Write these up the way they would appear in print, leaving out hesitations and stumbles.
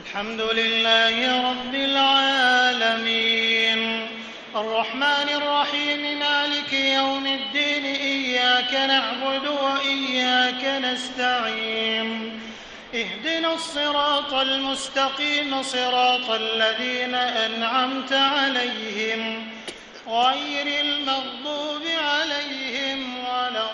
الحمد لله رب العالمين الرحمن الرحيم مالك يوم الدين إياك نعبد وإياك نستعين اهدنا الصراط المستقيم صراط الذين أنعمت عليهم غير المغضوب عليهم ولا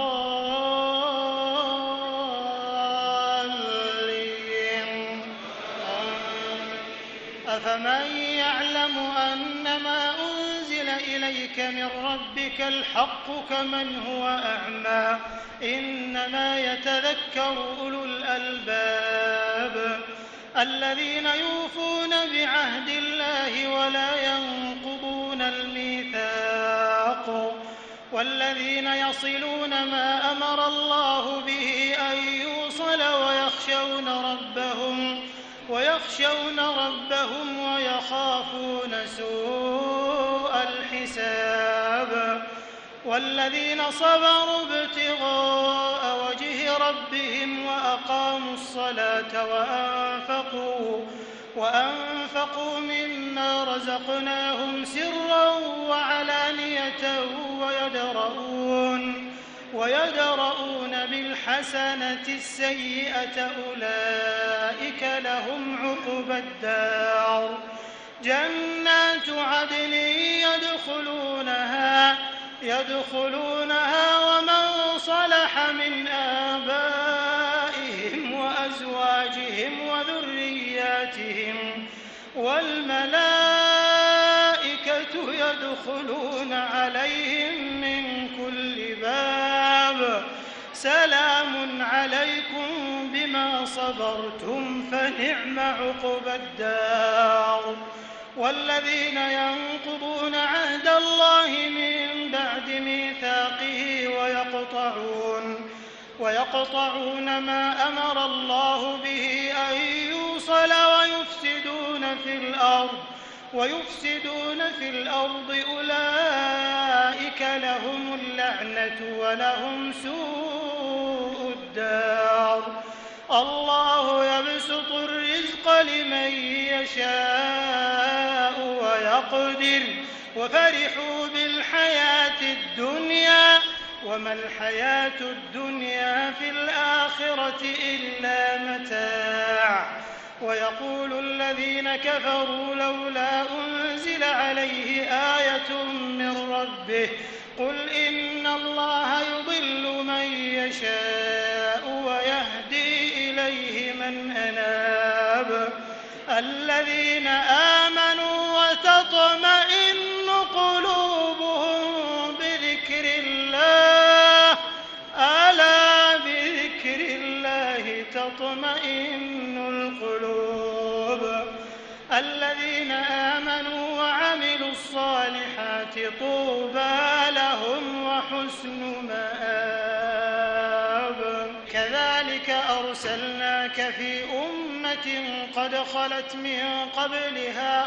الضالين أفمن يعلم أنما أنزل إليك من ربك الحق كمن هو أعمى إنما يتذكر أولو الألباب الذين يوفون بعهد الله ولا ينقضون الميثاق والذين يصلون ما أمر الله به أن يوصل ويخشون ربهم ويخافون سوء الحساب والذين صبروا ابتغاء وجه ربهم وأقاموا الصلاة وأنفقوا مما رزقناهم سرا وعلانية ويدرؤون بالحسنة السيئة أولئك لهم عقبى الدار جنات عدن يدخلونها ومن صلح من آبائهم وأزواجهم وذرياتهم والملائكة يدخلون عليهم من كل باب سلام عليكم بما صبرتم فنعم عقبى الدار والذين ينقضون عهد الله من بعد ميثاقه ويقطعون ما أمر الله به أن يوصل ويفسدون في الأرض أولئك لهم اللعنة ولهم سوء الدار الله يبسط الرزق لمن يشاء ويقدر وفرحوا بالحياة الدنيا وما الحياة الدنيا في الآخرة إلا متاع ويقول الذين كفروا لولا أنزل عليه آية من ربه قل إن الله يضل من يشاء ويهدي إليه من أناب الذين آمنوا وتطمئن قلوبهم بذكر الله ألا بذكر الله تطمئن القلوب الذين آمنوا وعملوا الصالحات طوبى لهم وحسن مآب كذلك أرسلناك في أمة قد خلت من قبلها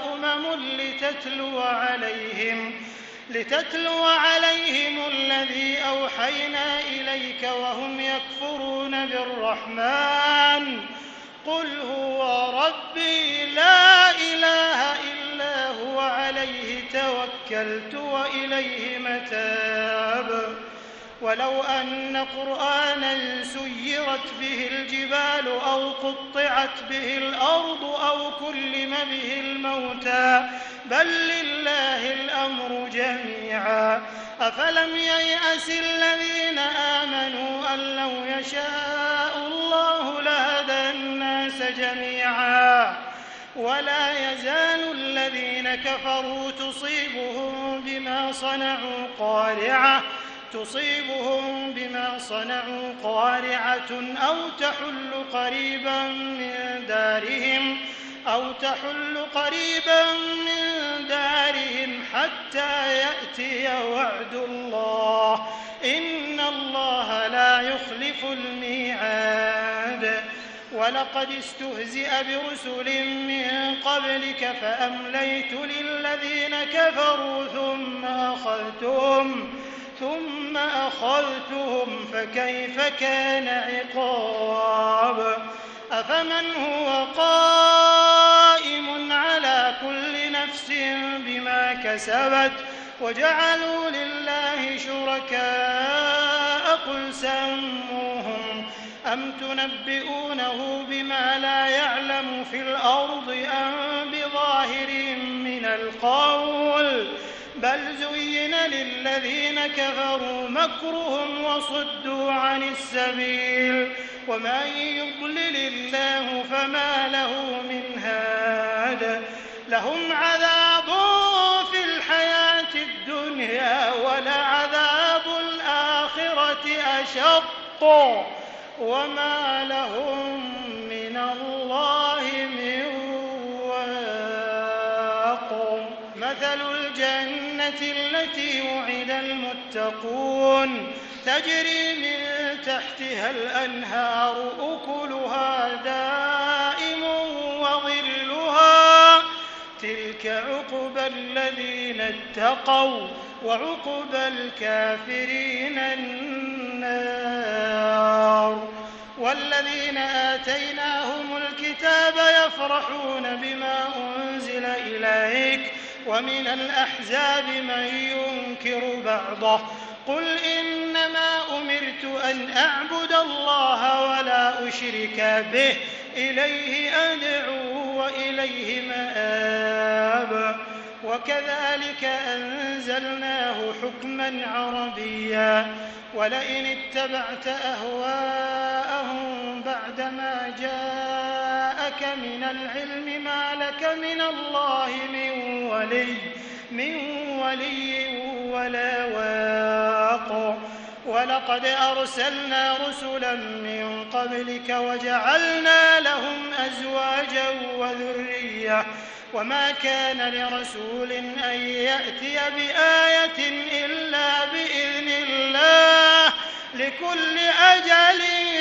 لتتلو عليهم الذي أوحينا إليك وهم يكفرون بالرحمن قل هو ربي لا إله إلا هو عليه توكلت وإليه متاب ولو أن قرآنا سيرت به الجبال أو قطعت به الأرض أو كلم به الموتى بل لله الأمر جميعا أفلم ييأس الذين آمنوا أن لو يشاء الله لهدى الناس جميعا ولا يزال الذين كفروا تصيبهم بما صنعوا قارعة أو تحل قريبا من دارهم حتى يأتي وعد الله إن الله لا يخلف الميعاد ولقد استهزئ برسل من قبلك فأمليت للذين كفروا ثم أخذتهم فكيف كان عقاب أفمن هو قائم كسبت وجعلوا لله شركاء قل سموهم أم تنبئونه بما لا يعلم في الأرض أم بظاهر من القول بل زين للذين كفروا مكرهم وصدوا عن السبيل ومن يضلل الله فما له من هاد لهم عذاب في الحياة الدنيا ولعذاب الآخرة أشق وما لهم من الله من واق مثل الجنة التي وعد المتقون تجري من تحتها الأنهار أكلها دائم وظلها تلك عقبى الذين اتقوا وعقبى الكافرين النار والذين آتيناهم الكتاب يفرحون بما أنزل إليك ومن الأحزاب من ينكر بعضه قل إنما أمرت أن أعبد الله ولا أشرك به إليه أدعو وإليه مآب وكذلك أنزلناه حكما عربيا ولئن اتبعت أهواءهم بعدما جاءك من العلم ما لك من الله من ولي ولا واق ولقد أرسلنا رسلا من قبلك وجعلنا لهم أزواجا وذرية وما كان لرسول أن يأتي بآية إلا بإذن الله لكل أجل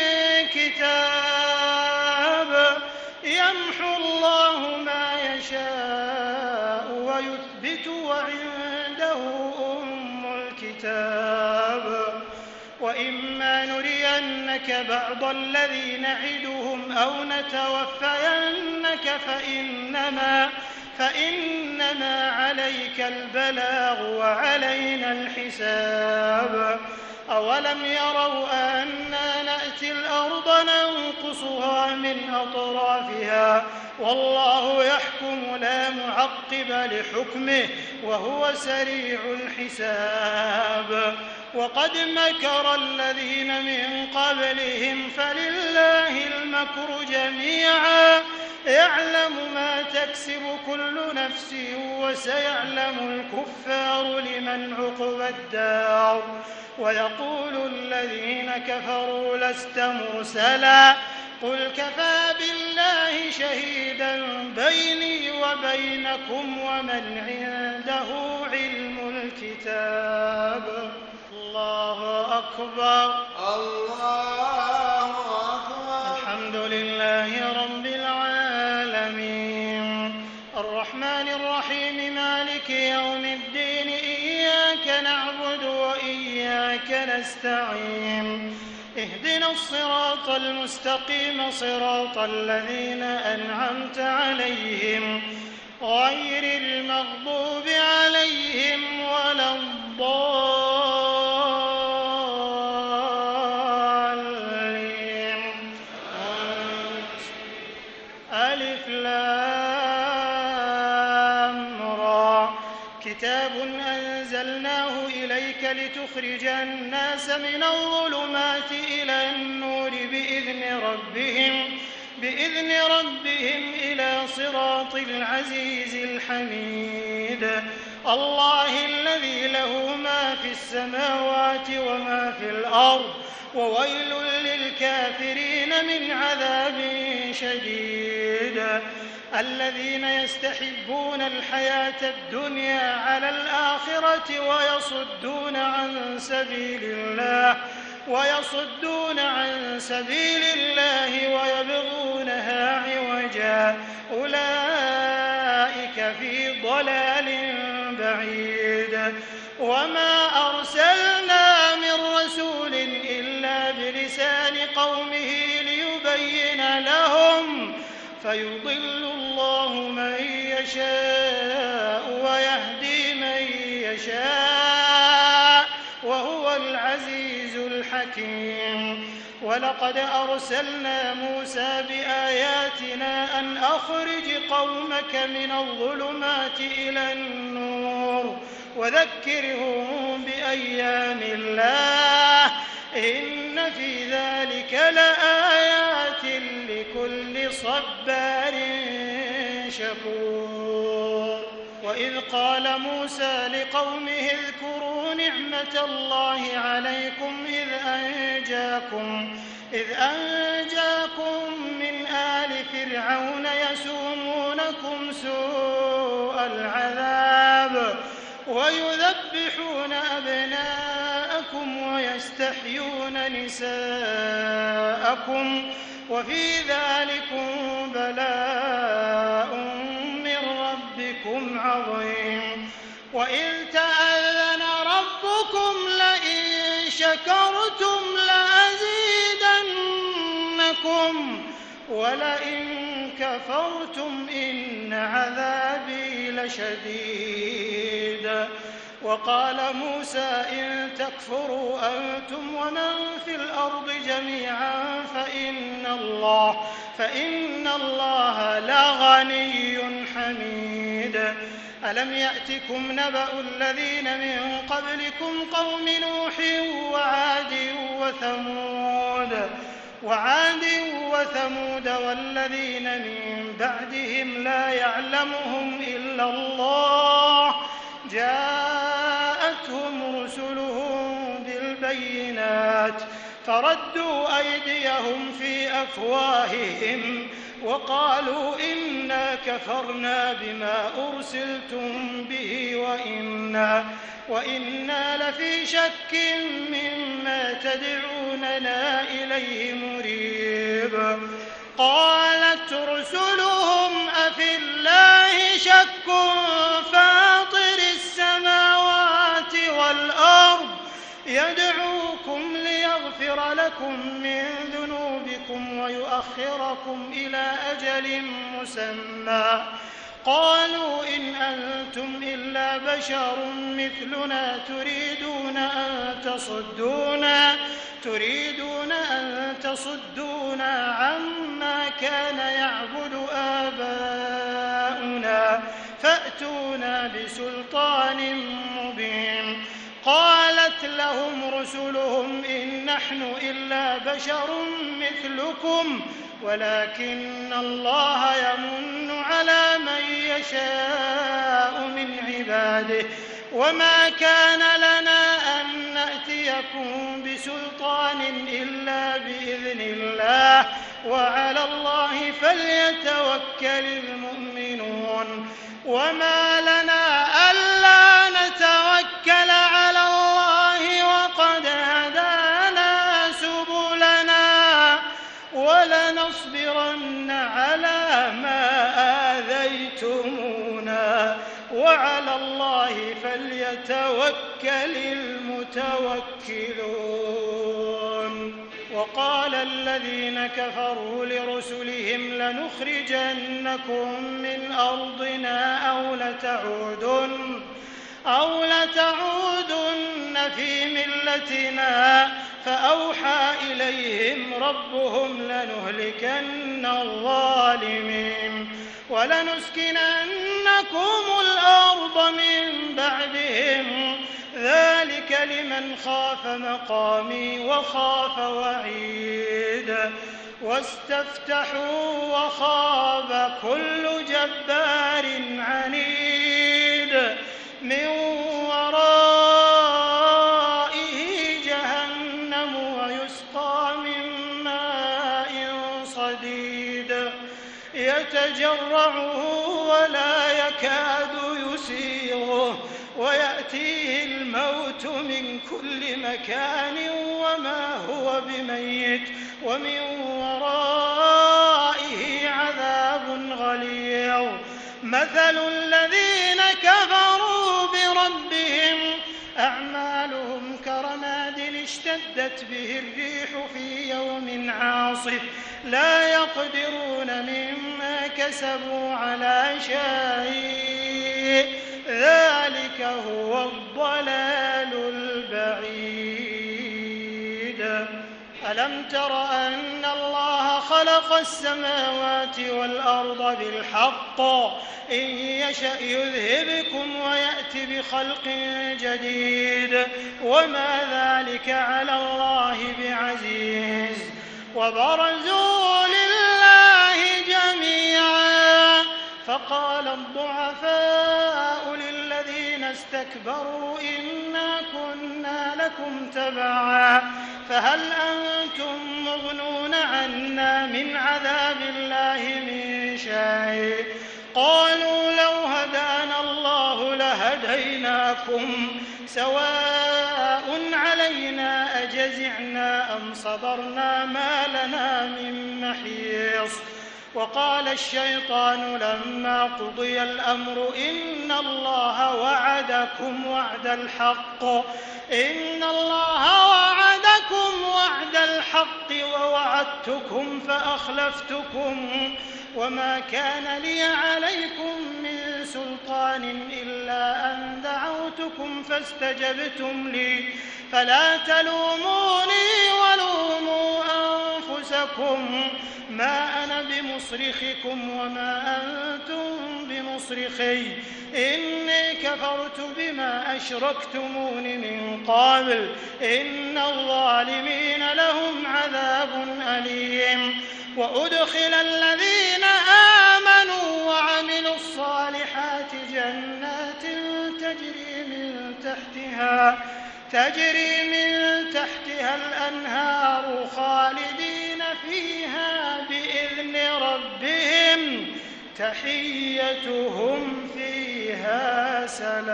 كتاب يمحو الله ما يشاء ويثبت وعنده أم الكتاب وإما نرينك بعض الذي نعدهم أو نتوفينك فإنما عليك البلاغ وعلينا الحساب أولم يروا أنا نأتي الأرض ننقصها من أطرافها والله يحكم لا معقب لحكمه وهو سريع الحساب وقد مكر الذين من قبلهم فلله المكر جميعا يعلم ما تكسب كل نفس وسيعلم الكفار لمن عقبى الدار ويقول الذين كفروا لست مرسلا قل كفى بالله شهيدا بيني وبينكم ومن عنده علم الكتاب الله أكبر الله أكبر الحمد لله رب العالمين الرحمن الرحيم مالك يوم الدين إياك نعبد وإياك نستعين اهدنا الصراط المستقيم صراط الذين أنعمت عليهم غير المغضوب عليهم ولا الضالين ألف لام را كتاب أنزلناه إليك لتخرج الناس من الظلمات إلى النور بإذن ربهم إلى صراط العزيز الحميد الله الذي له ما في السماوات وما في الأرض وويل للكافرين من عذاب شديد الذين يستحبون الحياة الدنيا على الآخرة ويصدون عن سبيل الله ويبغونها عوجا أولئك في ضلال بعيد وما أرسلنا من رسول إلا بلسان قومه ليبين لهم فيضل الله من يشاء ويهدي من يشاء وهو العزيز الحكيم. ولقد أرسلنا موسى بآياتنا أن أخرج قومك من الظلمات إلى النور وذكرهم بأيام الله إن في ذلك لآيات لكل صبار شكور. وإذ قال موسى لقومه اذكروا نعمة الله عليكم إذ أنجاكم من آل فرعون يسومونكم سوء العذاب ويذبحون أبناءكم ويستحيون نساءكم وفي ذلكم بلاء من ربكم عظيم. وإذ تأذن ربكم لئن شكرتم لأزيدنكم ولئن كفرتم إن عذابي لشديد. وقال موسى إن تكفروا أنتم ومن في الأرض جميعا فإن الله لغني حميد. ألم يأتكم نبأ الذين من قبلكم قوم نوح وعاد وثمود والذين من بعدهم لا يعلمهم إلا الله جاءتهم رسلهم بالبينات فردوا أيديهم في أفواههم وقالوا إنا كفرنا بما أرسلتم به وإنا لفي شك مما تدعوننا إليه مريب. قالت رسلهم أفي الله شك فاطر السماوات والأرض يدعوكم ليغفر لكم من ذنوبكم ويؤخركم إلى أجل مسمى قالوا إن أنتم إلا بشر مثلنا تريدون أن تصدونا عما كان يعبد آباؤنا فأتونا بسلطان مبين. قالت لهم رسلهم إن نحن إلا بشر مثلكم ولكن الله يمن على من يشاء من عباده وما كان لنا أن نأتيكم بسلطان إلا بإذن الله وعلى الله فليتوكل المؤمنون. وما لنا ألا نتوكل على الله وقد هدانا سبلنا ولنصبرن على ما آذيتمونا وعلى الله فليتوكل المتوكلون. وقال الذين كفروا لرسلهم لنخرجنكم من أرضنا أو لتعودن في ملتنا فأوحى إليهم ربهم لنهلكن الظالمين ولنسكننكم الأرض من بعدهم ذلك لمن خاف مقامي وخاف وعيد. واستفتحوا وخاب كل جبار عنيد من ورائه جهنم ويسقى من ماء صديد يتجرعه ولا يكاد يسيغه ويأتيه الموت من كل مكان وما هو بميت ومن ورائه عذاب غليظ. مثل الذين كفروا بربهم أعمالهم كرماد اشتدت به الريح في يوم عاصف لا يقدرون مما كسبوا على شيء ذلك ذلك هو الضلال البعيد. ألم تر أن الله خلق السماوات والأرض بالحق إن يشأ يذهبكم ويأت بخلق جديد وما ذلك على الله بعزيز. وبرزوا لله جميعا فقال الضعفاء للذين استكبروا إنا كنا لكم تبعا فهل أنتم مغنون عنا من عذاب الله من شيء. قالوا لو هدانا الله لهديناكم سواء علينا أجزعنا أم صبرنا ما لنا من محيص. وقال الشيطان لما قضي الأمر إن الله وعدكم وعد الحق ووعدتكم فأخلفتكم وما كان لي عليكم من سلطان إلا أن دعوتكم فاستجبتم لي فلا تلوموني ولوموا أنفسكم ما أنا بمصرخكم وما أنتم بمصرخي إني كفرت بما أشركتمون من قبل إن الظالمين لهم عذاب أليم. وأدخل الذين آمنوا وعملوا الصالحات جنات تجري من تحتها الأنهار خالدين فيها بإذن ربهم تحيتهم فيها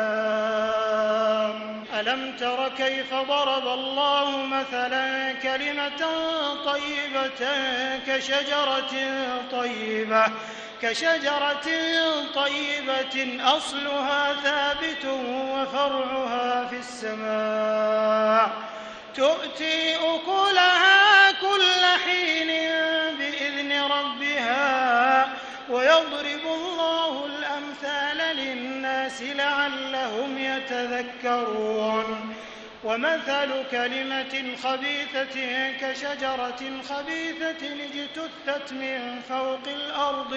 سلام. ألم تر كيف ضرب الله مثلا كلمة طيبة كشجرة طيبة أصلها ثابت وفرعها في السماء تؤتي أكلها كل حين بإذن ربها ويضرب الله الأمثال للناس لعلهم يتذكرون. ومثل كلمة خبيثة كشجرة خبيثة اجتثت من فوق الأرض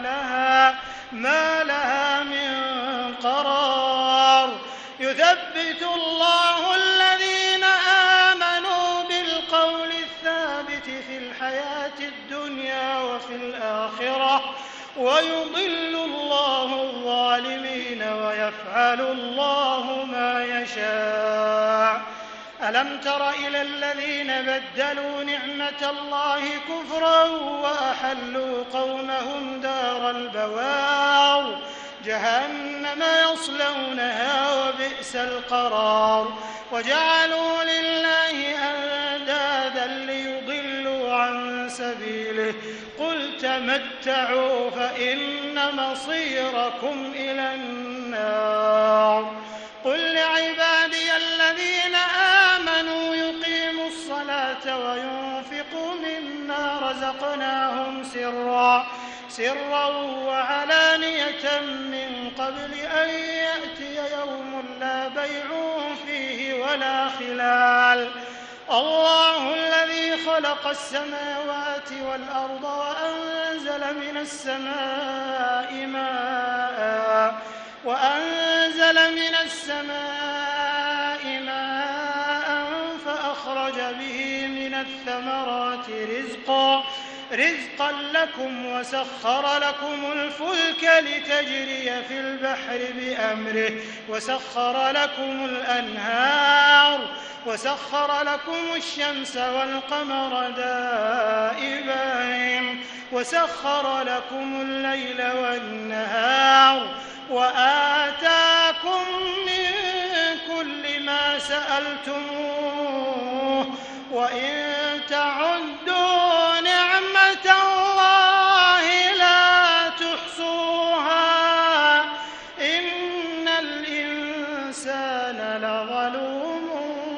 ما لها من قرار. يثبت الله الذين آمنوا بالقول الثابت في الحياة الدنيا وفي الآخرة ويضل الله الظالمين ويفعل الله ما يشاء. ألم تر إلى الذين بدلوا نعمة الله كفرا وأحلوا قومهم دار البوار جهنم يصلونها وبئس القرار. وجعلوا لله أندادا ليضلوا عن سبيله قل تمتعوا فإن مصيركم إلى النار. قل لعبادي الذين آمنوا يقيموا الصلاة وينفقوا مما رزقناهم سرا وعلانية من قبل أن يأتي يوم لا بيع فيه ولا خلال. الله الذي خلق السماوات والأرض وأنزل من السماء ماء فأخرج به من الثمرات رزقا لكم وسخر لكم الفلك لتجري في البحر بأمره وسخر لكم الأنهار وسخر لكم الشمس والقمر دائبين وسخر لكم الليل والنهار وآتاكم من كل ما سألتموه وإن تعدوا نعمة الله لا تحصوها إن الإنسان لظلوم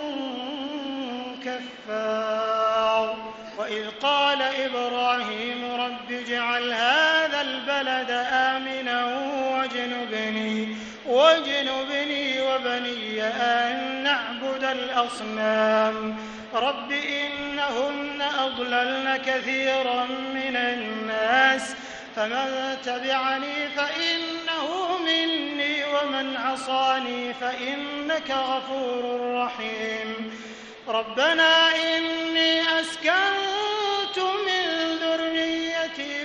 كفار. وإذ قال إبراهيم رب اجعل هذا البلد آمنا واجنبني وبني أن نعبد الأصنام رب إنهن أضللن كثيرا من الناس فمن تبعني فإنه مني ومن عصاني فإنك غفور رحيم ربنا إني أسكنت من ذريتي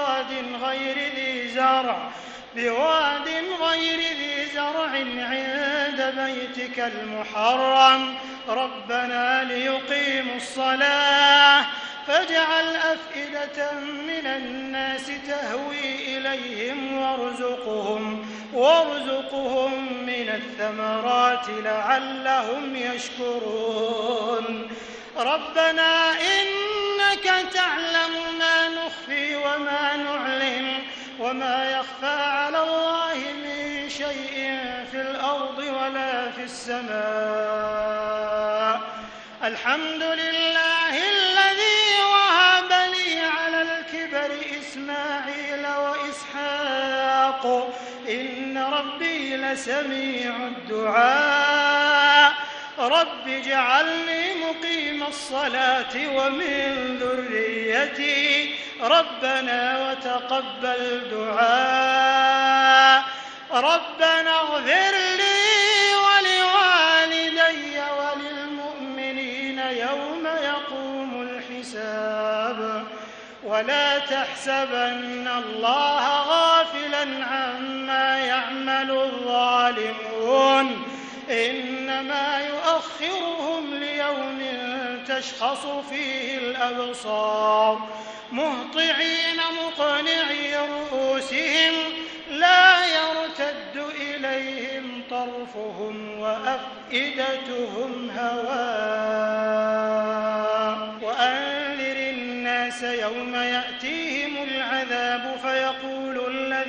بواد غير ذي زرع عند بيتك المحرم ربنا ليقيموا الصلاة فاجعل أفئدة من الناس تهوي إليهم وارزقهم من الثمرات لعلهم يشكرون ربنا إنك تعلم ما نخفي وما نعلن وما يخفى على الله من شيء في الأرض ولا في السماء الحمد لله الذي وهب لي على الكبر إسماعيل وإسحاق إن ربي لسميع الدعاء رب اجعلني مقيم الصلاة ومن ذريتي ربنا وتقبل دعاء ربنا اغفر لي ولوالدي وللمؤمنين يوم يقوم الحساب ولا تحسبن الله غافلا عما يعمل الظالمون إنما يؤخرهم ليوم تشخص فيه الأبصار مهطعين مقنعي رؤوسهم لا يرتد إليهم طرفهم وأفئدتهم هواء وأنذر الناس يوم يأتيهم العذاب فيقول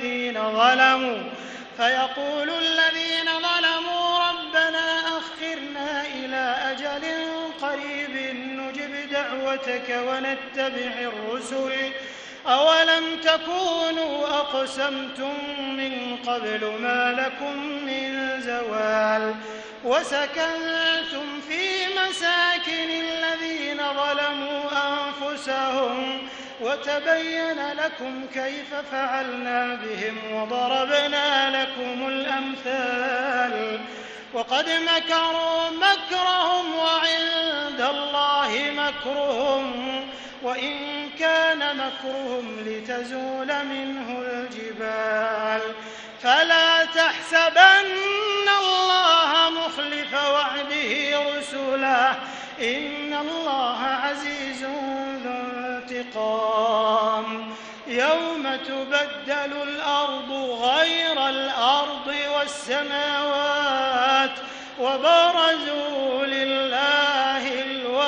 الذين ظلموا ربنا أخرنا إلى أجل قريب نجب دعوتك ونتبع الرسل أولم تكونوا أقسمتم من قبل ما لكم من زوال وسكنتم في مساكن الذين ظلموا أنفسهم وتبين لكم كيف فعلنا بهم وضربنا لكم الأمثال وقد مكروا مكرهم وعند الله مكرهم وإن كان مكرهم لتزول منه الجبال فلا تحسبن الله مخلف وعده رسله إن الله عزيز ذو انتقام يوم تبدل الأرض غير الأرض والسماوات وبرزوا لله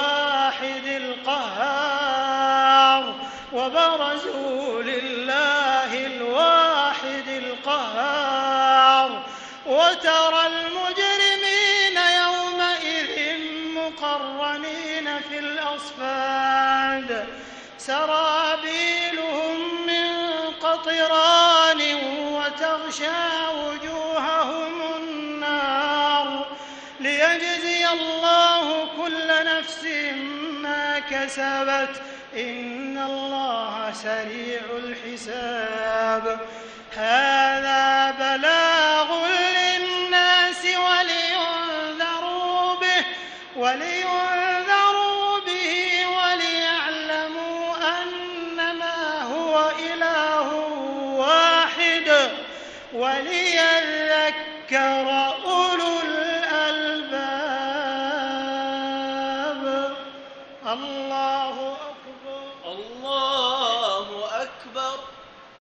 الواحد القهار وترى المجرمين يومئذ مقرنين في الأصفاد سرابيلهم من قطران وتغشى وجوههم النار ليجزي الله كل نفس ما كسبت إن الله سريع الحساب هذا بلاغ للناس ولينذروا به وليعلموا أنما هو إله واحد وليذكر